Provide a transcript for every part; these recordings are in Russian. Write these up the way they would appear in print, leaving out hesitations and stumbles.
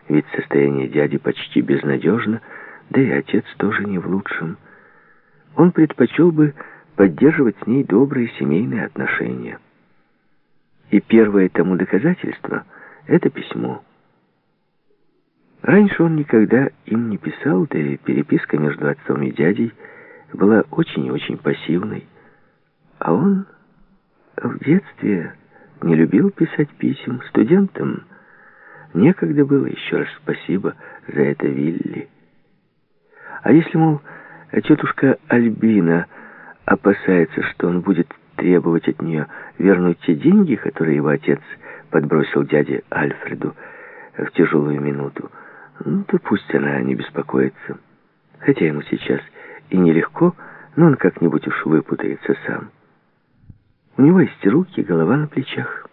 ведь состояние дяди почти безнадежно, да и отец тоже не в лучшем. Он предпочел бы поддерживать с ней добрые семейные отношения. И первое тому доказательство — это письмо. Раньше он никогда им не писал, да и переписка между отцом и дядей была очень и очень пассивной. А он в детстве не любил писать писем. Студентам некогда было, еще раз спасибо за это Вилли. А если, мол, тетушка Альбина опасается, что он будет требовать от нее вернуть те деньги, которые его отец подбросил дяде Альфреду в тяжелую минуту, то пусть она не беспокоится. Хотя ему сейчас и нелегко, но он как-нибудь уж выпутается сам. У него есть руки, голова на плечах.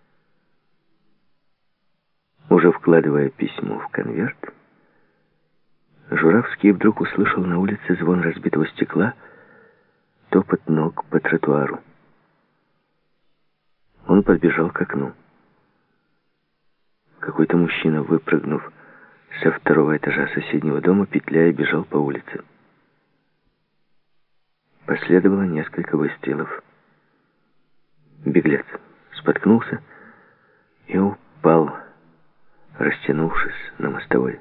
Уже вкладывая письмо в конверт, Журавский вдруг услышал на улице звон разбитого стекла, топот ног по тротуару. Он подбежал к окну. Какой-то мужчина, выпрыгнув со второго этажа соседнего дома, петляя, бежал по улице. Последовало несколько выстрелов. Беглец споткнулся и упал, растянувшись на мостовой.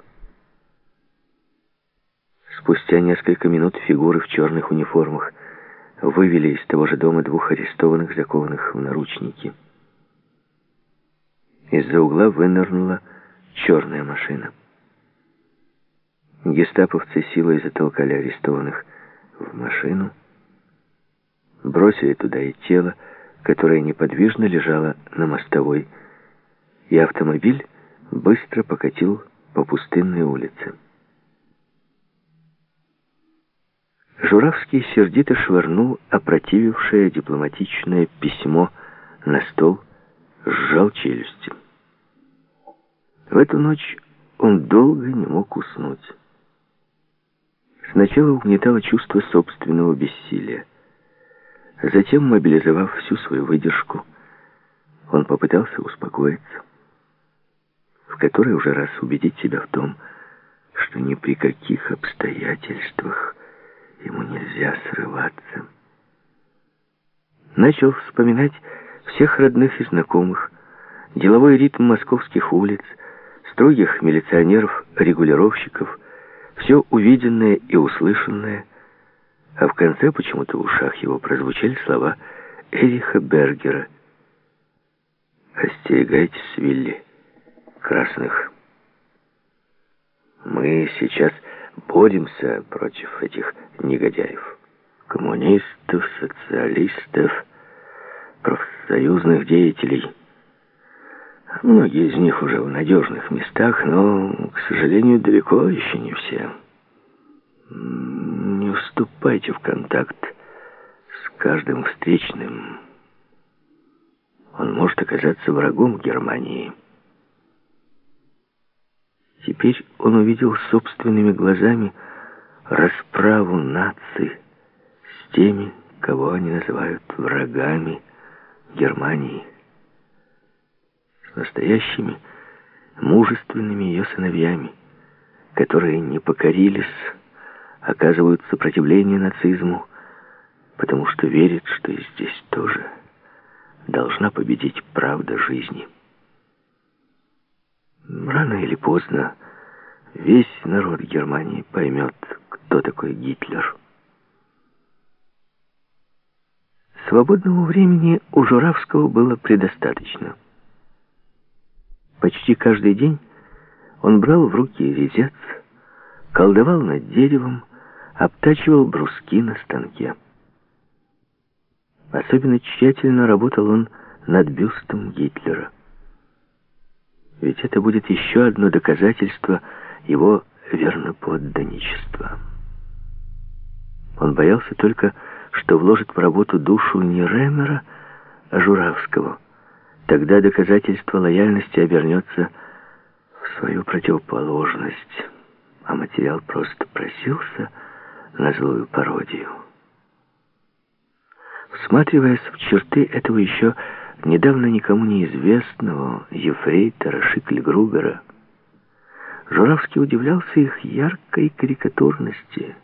Спустя несколько минут фигуры в черных униформах вывели из того же дома двух арестованных, закованных в наручники. Из-за угла вынырнула черная машина. Гестаповцы силой затолкали арестованных в машину, бросили туда и тело, которое неподвижно лежало на мостовой, и автомобиль быстро покатил по пустынной улице. Журавский сердито швырнул опротивившее дипломатичное письмо на стол, сжал челюсти. В эту ночь он долго не мог уснуть. Сначала угнетало чувство собственного бессилия. Затем, мобилизовав всю свою выдержку, он попытался успокоиться, в который уже раз убедить себя в том, что ни при каких обстоятельствах ему нельзя срываться. Начал вспоминать всех родных и знакомых, деловой ритм московских улиц, строгих милиционеров-регулировщиков, все увиденное и услышанное, а в конце почему-то в ушах его прозвучали слова Эриха Бергера: «Остерегайтесь, Вилли, красных. Мы сейчас боремся против этих негодяев, коммунистов, социалистов, профсоюзных деятелей. Многие из них уже в надежных местах, но, к сожалению, далеко еще не все. Не вступайте в контакт с каждым встречным. Он может оказаться врагом Германии». Теперь он увидел собственными глазами расправу наций с теми, кого они называют врагами Германии, с настоящими мужественными ее сыновьями, которые не покорились, оказывают сопротивление нацизму, потому что верят, что и здесь тоже должна победить правда жизни. Рано или поздно весь народ Германии поймет, кто такой Гитлер. Свободного времени у Журавского было предостаточно. Почти каждый день он брал в руки резец, колдовал над деревом, обтачивал бруски на станке. Особенно тщательно работал он над бюстом Гитлера. Ведь это будет еще одно доказательство его верноподданничества. Он боялся только, что вложит в работу душу не Ремера, а Журавского. Тогда доказательство лояльности обернется в свою противоположность, а материал просто просился на злую пародию. Всматриваясь в черты этого еще недавно никому неизвестного ефрейтора Шикльгругера, Журавский удивлялся их яркой карикатурности.